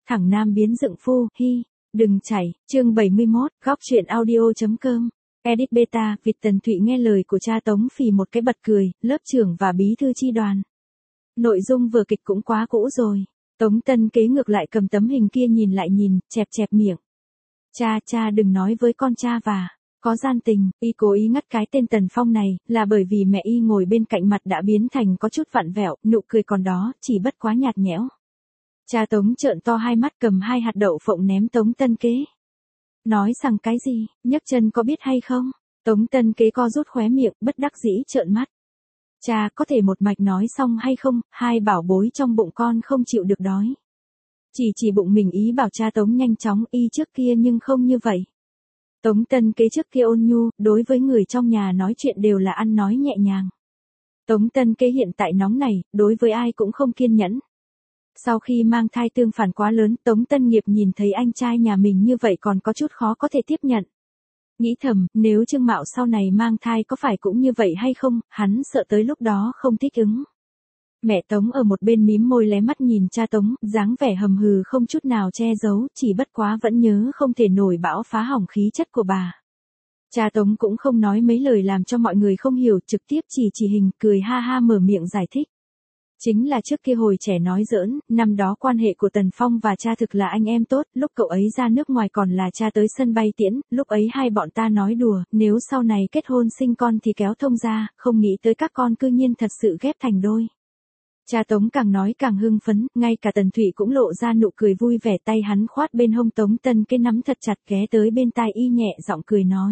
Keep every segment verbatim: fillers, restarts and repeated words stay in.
thẳng nam biến dựng phu, hi, đừng chảy, chương bảy mươi mốt, góc truyện audio.com. Edit beta, Việt Tần Thụy nghe lời của cha Tống phì một cái bật cười, lớp trưởng và bí thư chi đoàn. Nội dung vở kịch cũng quá cũ rồi. Tống Tân Kế ngược lại cầm tấm hình kia nhìn lại nhìn, chẹp chẹp miệng. Cha, cha đừng nói với con cha và, có gian tình, y cố ý ngắt cái tên Tần Phong này, là bởi vì mẹ y ngồi bên cạnh mặt đã biến thành có chút vặn vẹo, nụ cười còn đó, chỉ bất quá nhạt nhẽo. Cha Tống trợn to hai mắt cầm hai hạt đậu phộng ném Tống Tân Kế. Nói rằng cái gì, nhấc chân có biết hay không? Tống Tân Kế co rút khóe miệng, bất đắc dĩ trợn mắt. Cha có thể một mạch nói xong hay không, hai bảo bối trong bụng con không chịu được đói. Chỉ chỉ bụng mình ý bảo cha Tống nhanh chóng y trước kia nhưng không như vậy. Tống Tân Kế trước kia ôn nhu, đối với người trong nhà nói chuyện đều là ăn nói nhẹ nhàng. Tống Tân Kế hiện tại nóng này, đối với ai cũng không kiên nhẫn. Sau khi mang thai tương phản quá lớn, Tống Tân Nghiệp nhìn thấy anh trai nhà mình như vậy còn có chút khó có thể tiếp nhận. Nghĩ thầm, nếu Trương Mạo sau này mang thai có phải cũng như vậy hay không, hắn sợ tới lúc đó không thích ứng. Mẹ Tống ở một bên mím môi lé mắt nhìn cha Tống, dáng vẻ hầm hừ không chút nào che giấu, chỉ bất quá vẫn nhớ không thể nổi bão phá hỏng khí chất của bà. Cha Tống cũng không nói mấy lời làm cho mọi người không hiểu, trực tiếp chỉ chỉ hình, cười ha ha mở miệng giải thích. Chính là trước kia hồi trẻ nói giỡn, năm đó quan hệ của Tần Phong và cha thực là anh em tốt, lúc cậu ấy ra nước ngoài còn là cha tới sân bay tiễn, lúc ấy hai bọn ta nói đùa, nếu sau này kết hôn sinh con thì kéo thông ra, không nghĩ tới các con cư nhiên thật sự ghép thành đôi. Cha Tống càng nói càng hưng phấn, ngay cả Tần Thụy cũng lộ ra nụ cười vui vẻ, tay hắn khoát bên hông Tống Tân Kế nắm thật chặt, ghé tới bên tai y nhẹ giọng cười nói.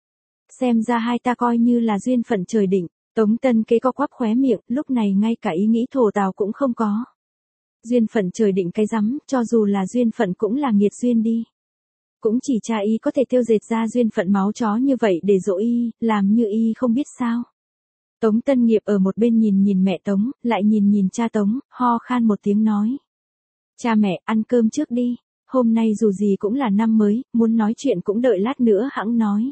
Xem ra hai ta coi như là duyên phận trời định. Tống Tân Kế co quắp khóe miệng, lúc này ngay cả ý nghĩ thổ tào cũng không có. Duyên phận trời định cái rắm, cho dù là duyên phận cũng là nghiệt duyên đi. Cũng chỉ cha y có thể tiêu dệt ra duyên phận máu chó như vậy để dỗ y, làm như y không biết sao. Tống Tân Nghiệp ở một bên nhìn nhìn mẹ Tống, lại nhìn nhìn cha Tống, ho khan một tiếng nói. Cha mẹ, ăn cơm trước đi, hôm nay dù gì cũng là năm mới, muốn nói chuyện cũng đợi lát nữa hẵng nói.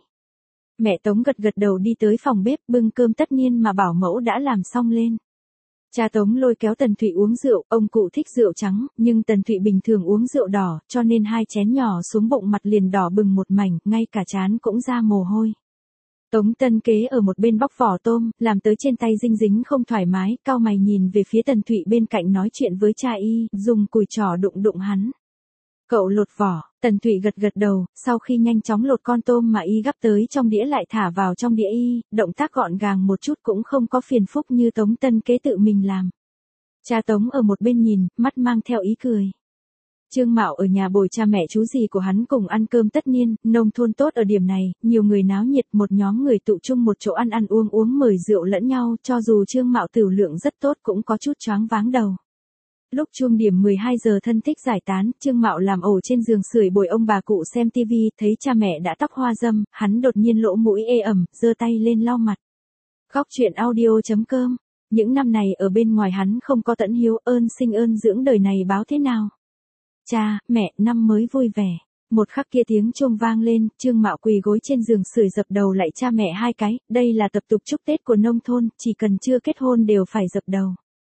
Mẹ Tống gật gật đầu đi tới phòng bếp bưng cơm tất niên mà bảo mẫu đã làm xong lên. Cha Tống lôi kéo Tần Thụy uống rượu, ông cụ thích rượu trắng, nhưng Tần Thụy bình thường uống rượu đỏ, cho nên hai chén nhỏ xuống bụng mặt liền đỏ bừng một mảnh, ngay cả trán cũng ra mồ hôi. Tống Tân Kế ở một bên bóc vỏ tôm, làm tới trên tay dinh dính không thoải mái, cau mày nhìn về phía Tần Thụy bên cạnh nói chuyện với cha y, dùng cùi trỏ đụng đụng hắn. Cậu lột vỏ, Tần Thụy gật gật đầu, sau khi nhanh chóng lột con tôm mà y gắp tới trong đĩa lại thả vào trong đĩa y, động tác gọn gàng một chút cũng không có phiền phức như Tống Tân Kế tự mình làm. Cha Tống ở một bên nhìn, mắt mang theo ý cười. Trương Mạo ở nhà bồi cha mẹ chú dì của hắn cùng ăn cơm tất niên, nông thôn tốt ở điểm này, nhiều người náo nhiệt, một nhóm người tụ chung một chỗ ăn ăn uống uống mời rượu lẫn nhau, cho dù Trương Mạo tửu lượng rất tốt cũng có chút choáng váng đầu. Lúc chuông điểm mười hai giờ thân thích giải tán, Trương Mạo làm ổ trên giường sưởi bồi ông bà cụ xem tivi, thấy cha mẹ đã tóc hoa râm, hắn đột nhiên lỗ mũi ê ẩm, giơ tay lên lau mặt. Góc truyện audio.com. Những năm này ở bên ngoài hắn không có tẫn hiếu, ơn sinh ơn dưỡng đời này báo thế nào. Cha, mẹ, năm mới vui vẻ. Một khắc kia tiếng chuông vang lên, Trương Mạo quỳ gối trên giường sưởi dập đầu lạy cha mẹ hai cái, đây là tập tục chúc Tết của nông thôn, chỉ cần chưa kết hôn đều phải dập đầu.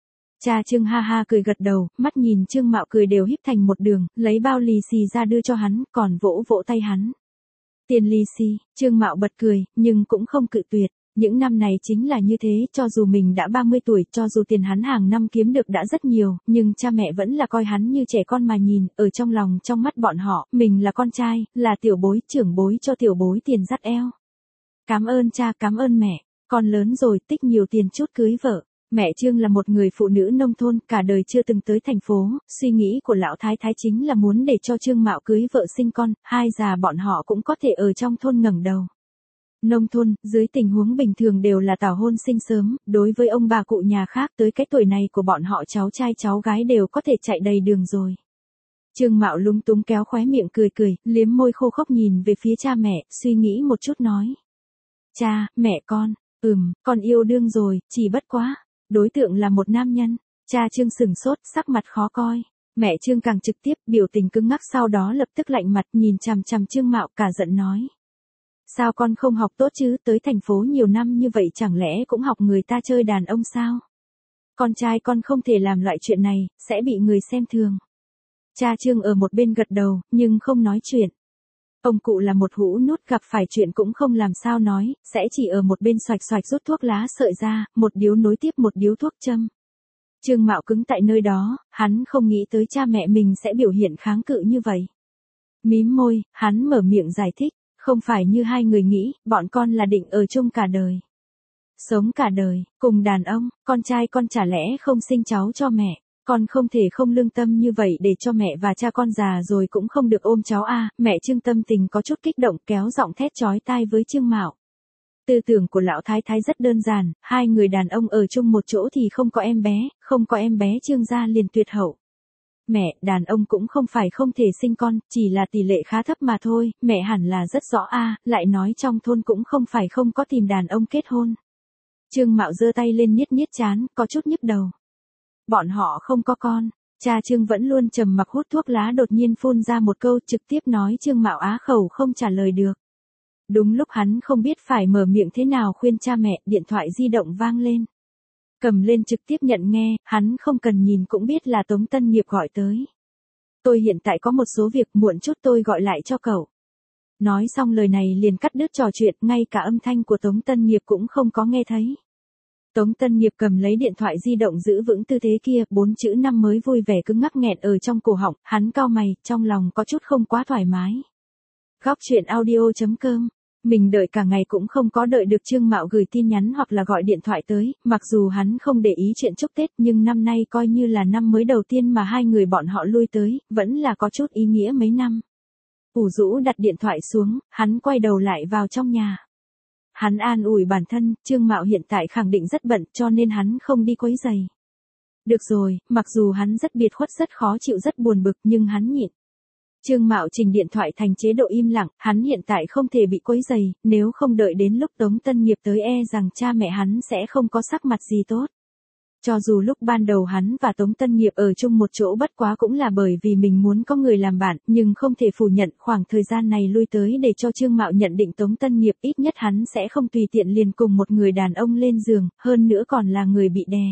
Cha Trương ha ha cười gật đầu, mắt nhìn Trương Mạo cười đều híp thành một đường, lấy bao lì xì ra đưa cho hắn, còn vỗ vỗ tay hắn. Tiền lì xì, Trương Mạo bật cười, nhưng cũng không cự tuyệt. Những năm này chính là như thế, cho dù mình đã ba mươi tuổi, cho dù tiền hắn hàng năm kiếm được đã rất nhiều, nhưng cha mẹ vẫn là coi hắn như trẻ con mà nhìn, ở trong lòng trong mắt bọn họ, mình là con trai, là tiểu bối, trưởng bối cho tiểu bối tiền dắt eo. Cảm ơn cha, cảm ơn mẹ, con lớn rồi, tích nhiều tiền chút cưới vợ. Mẹ Trương là một người phụ nữ nông thôn, cả đời chưa từng tới thành phố, suy nghĩ của lão thái thái chính là muốn để cho Trương Mạo cưới vợ sinh con, hai già bọn họ cũng có thể ở trong thôn ngẩng đầu. Nông thôn, dưới tình huống bình thường đều là tảo hôn sinh sớm, đối với ông bà cụ nhà khác tới cái tuổi này của bọn họ cháu trai cháu gái đều có thể chạy đầy đường rồi. Trương Mạo lúng túng kéo khóe miệng cười cười, liếm môi khô khốc nhìn về phía cha mẹ, suy nghĩ một chút nói. Cha, mẹ con, ừm, con yêu đương rồi, chỉ bất quá. Đối tượng là một nam nhân. Cha Trương sừng sốt, sắc mặt khó coi. Mẹ Trương càng trực tiếp, biểu tình cứng ngắc, sau đó lập tức lạnh mặt nhìn chằm chằm Trương Mạo, cả giận nói. Sao con không học tốt chứ, tới thành phố nhiều năm như vậy chẳng lẽ cũng học người ta chơi đàn ông sao? Con trai con không thể làm loại chuyện này, sẽ bị người xem thường. Cha Trương ở một bên gật đầu, nhưng không nói chuyện. Ông cụ là một hũ nút, gặp phải chuyện cũng không làm sao nói, sẽ chỉ ở một bên xoạch xoạch rút thuốc lá sợi ra, một điếu nối tiếp một điếu thuốc châm. Trương Mạo cứng tại nơi đó, hắn không nghĩ tới cha mẹ mình sẽ biểu hiện kháng cự như vậy. Mím môi, hắn mở miệng giải thích, không phải như hai người nghĩ, bọn con là định ở chung cả đời. Sống cả đời, cùng đàn ông, con trai con chả lẽ không sinh cháu cho mẹ, con không thể không lương tâm như vậy để cho mẹ và cha con già rồi cũng không được ôm cháu a. À, mẹ Trương tâm tình có chút kích động kéo giọng thét chói tai với Trương Mạo. Tư tưởng của lão thái thái rất đơn giản, hai người đàn ông ở chung một chỗ thì không có em bé, không có em bé Trương gia liền tuyệt hậu. Mẹ, đàn ông cũng không phải không thể sinh con, chỉ là tỷ lệ khá thấp mà thôi, mẹ hẳn là rất rõ a. À, lại nói trong thôn cũng không phải không có tìm đàn ông kết hôn. Trương Mạo giơ tay lên niết niết trán, có chút nhức đầu. Bọn họ không có con. Cha Trương vẫn luôn trầm mặc hút thuốc lá đột nhiên phun ra một câu trực tiếp nói Trương Mạo á khẩu không trả lời được. Đúng lúc hắn không biết phải mở miệng thế nào khuyên cha mẹ, điện thoại di động vang lên. Cầm lên trực tiếp nhận nghe, hắn không cần nhìn cũng biết là Tống Tân Nghiệp gọi tới. Tôi hiện tại có một số việc, muộn chút tôi gọi lại cho cậu. Nói xong lời này liền cắt đứt trò chuyện, ngay cả âm thanh của Tống Tân Nghiệp cũng không có nghe thấy. Tống Tân Nghiệp cầm lấy điện thoại di động giữ vững tư thế kia, bốn chữ năm mới vui vẻ cứng ngắc nghẹn ở trong cổ họng, hắn cau mày, trong lòng có chút không quá thoải mái. Góc chuyện audio chấm com. Mình đợi cả ngày cũng không có đợi được Trương Mạo gửi tin nhắn hoặc là gọi điện thoại tới, mặc dù hắn không để ý chuyện chúc Tết nhưng năm nay coi như là năm mới đầu tiên mà hai người bọn họ lui tới, vẫn là có chút ý nghĩa mấy năm. Ủ rũ đặt điện thoại xuống, hắn quay đầu lại vào trong nhà. Hắn an ủi bản thân, Trương Mạo hiện tại khẳng định rất bận cho nên hắn không đi quấy giày. Được rồi, mặc dù hắn rất biệt khuất rất khó chịu rất buồn bực nhưng hắn nhịn. Trương Mạo chỉnh điện thoại thành chế độ im lặng, hắn hiện tại không thể bị quấy giày, nếu không đợi đến lúc Tống Tân Nghiệp tới e rằng cha mẹ hắn sẽ không có sắc mặt gì tốt. Cho dù lúc ban đầu hắn và Tống Tân Nghiệp ở chung một chỗ bất quá cũng là bởi vì mình muốn có người làm bạn, nhưng không thể phủ nhận khoảng thời gian này lui tới để cho Trương Mạo nhận định Tống Tân Nghiệp ít nhất hắn sẽ không tùy tiện liền cùng một người đàn ông lên giường, hơn nữa còn là người bị đè.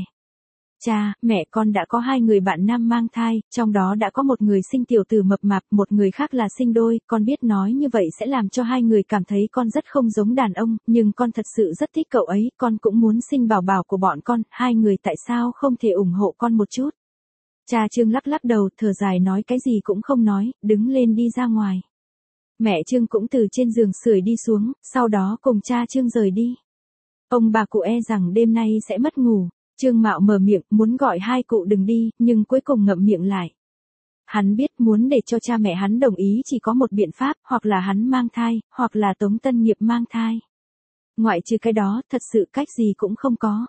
Cha, mẹ con đã có hai người bạn nam mang thai, trong đó đã có một người sinh tiểu tử mập mạp, một người khác là sinh đôi, con biết nói như vậy sẽ làm cho hai người cảm thấy con rất không giống đàn ông, nhưng con thật sự rất thích cậu ấy, con cũng muốn sinh bảo bảo của bọn con, hai người tại sao không thể ủng hộ con một chút. Cha Trương lắc lắc đầu, thở dài nói cái gì cũng không nói, đứng lên đi ra ngoài. Mẹ Trương cũng từ trên giường sưởi đi xuống, sau đó cùng cha Trương rời đi. Ông bà cụ e rằng đêm nay sẽ mất ngủ. Trương Mạo mở miệng, muốn gọi hai cụ đừng đi, nhưng cuối cùng ngậm miệng lại. Hắn biết muốn để cho cha mẹ hắn đồng ý chỉ có một biện pháp, hoặc là hắn mang thai, hoặc là Tống Tân Nghiệp mang thai. Ngoại trừ cái đó, thật sự cách gì cũng không có.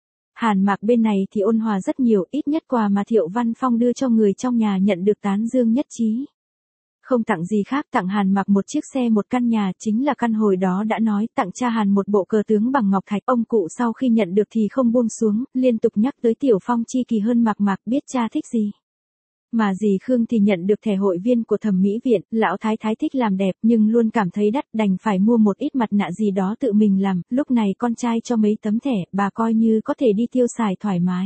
Hàn Mạc bên này thì ôn hòa rất nhiều, ít nhất quà mà Thiệu Văn Phong đưa cho người trong nhà nhận được tán dương nhất trí. Không tặng gì khác, tặng Hàn Mạc một chiếc xe một căn nhà, chính là căn hồi đó đã nói, tặng cha Hàn một bộ cờ tướng bằng ngọc thạch. Ông cụ sau khi nhận được thì không buông xuống, liên tục nhắc tới Tiểu Phong chi kỳ hơn Mạc Mạc biết cha thích gì. Mà dì Khương thì nhận được thẻ hội viên của thẩm mỹ viện, lão thái thái thích làm đẹp nhưng luôn cảm thấy đắt, đành phải mua một ít mặt nạ gì đó tự mình làm, lúc này con trai cho mấy tấm thẻ, bà coi như có thể đi tiêu xài thoải mái.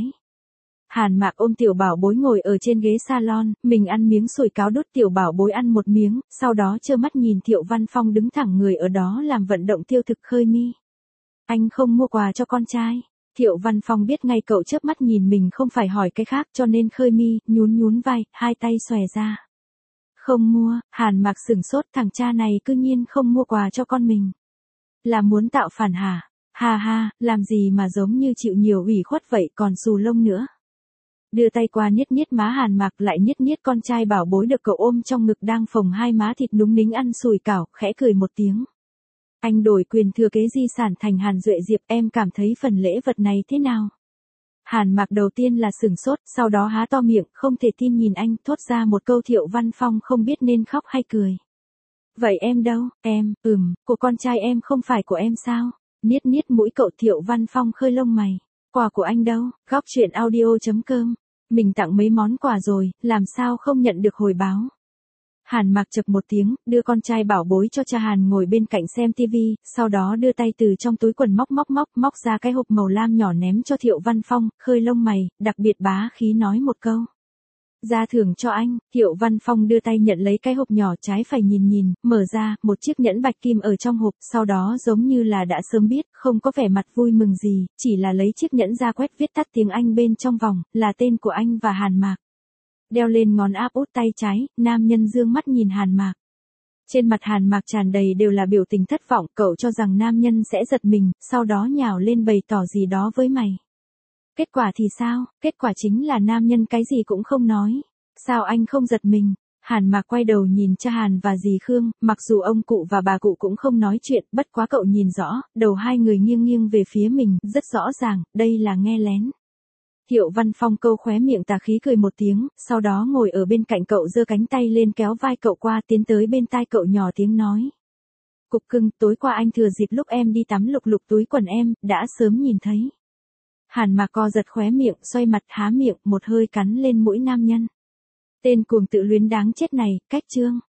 Hàn Mạc ôm tiểu bảo bối ngồi ở trên ghế salon, mình ăn miếng sủi cáo đút tiểu bảo bối ăn một miếng, sau đó trơ mắt nhìn Thiệu Văn Phong đứng thẳng người ở đó làm vận động tiêu thực khơi mi. Anh không mua quà cho con trai. Thiệu Văn Phong biết ngay cậu chớp mắt nhìn mình không phải hỏi cái khác cho nên khơi mi, nhún nhún vai, hai tay xòe ra. Không mua, Hàn Mạc sửng sốt, thằng cha này cư nhiên không mua quà cho con mình. Là muốn tạo phản hả? Ha ha, làm gì mà giống như chịu nhiều ủy khuất vậy còn xù lông nữa. Đưa tay qua niết niết má Hàn Mạc lại niết niết con trai bảo bối được cậu ôm trong ngực đang phồng hai má thịt núng nính ăn sùi cảo, khẽ cười một tiếng. Anh đổi quyền thừa kế di sản thành Hàn Duệ Diệp, em cảm thấy phần lễ vật này thế nào? Hàn Mạc đầu tiên là sửng sốt, sau đó há to miệng, không thể tin nhìn anh, thốt ra một câu. Thiệu Văn Phong không biết nên khóc hay cười. Vậy em đâu, em, ừm, của con trai em không phải của em sao? Niết niết mũi cậu. Thiệu Văn Phong khơi lông mày. Quà của anh đâu? Góc chuyện audio chấm com. Mình tặng mấy món quà rồi, làm sao không nhận được hồi báo? Hàn Mạc chập một tiếng, đưa con trai bảo bối cho cha Hàn ngồi bên cạnh xem tivi, sau đó đưa tay từ trong túi quần móc móc móc móc ra cái hộp màu lam nhỏ ném cho Thiệu Văn Phong, khơi lông mày, đặc biệt bá khí nói một câu. Ra thưởng cho anh, Thiệu Văn Phong đưa tay nhận lấy cái hộp nhỏ trái phải nhìn nhìn, mở ra, một chiếc nhẫn bạch kim ở trong hộp, sau đó giống như là đã sớm biết, không có vẻ mặt vui mừng gì, chỉ là lấy chiếc nhẫn ra quét viết tắt tiếng Anh bên trong vòng, là tên của anh và Hàn Mạc. Đeo lên ngón áp út tay trái, nam nhân dương mắt nhìn Hàn Mạc. Trên mặt Hàn Mạc tràn đầy đều là biểu tình thất vọng, cậu cho rằng nam nhân sẽ giật mình, sau đó nhào lên bày tỏ gì đó với mày. Kết quả thì sao? Kết quả chính là nam nhân cái gì cũng không nói. Sao anh không giật mình? Hàn Mạc quay đầu nhìn cha Hàn và dì Khương, mặc dù ông cụ và bà cụ cũng không nói chuyện, bất quá cậu nhìn rõ, đầu hai người nghiêng nghiêng về phía mình, rất rõ ràng, đây là nghe lén. Thiệu Văn Phong câu khóe miệng tà khí cười một tiếng, sau đó ngồi ở bên cạnh cậu giơ cánh tay lên kéo vai cậu qua tiến tới bên tai cậu nhỏ tiếng nói. Cục cưng, tối qua anh thừa dịp lúc em đi tắm lục lục túi quần em, đã sớm nhìn thấy. Hàn Mạc co giật khóe miệng, xoay mặt há miệng, một hơi cắn lên mũi nam nhân. Tên cuồng tự luyến đáng chết này, cách chương.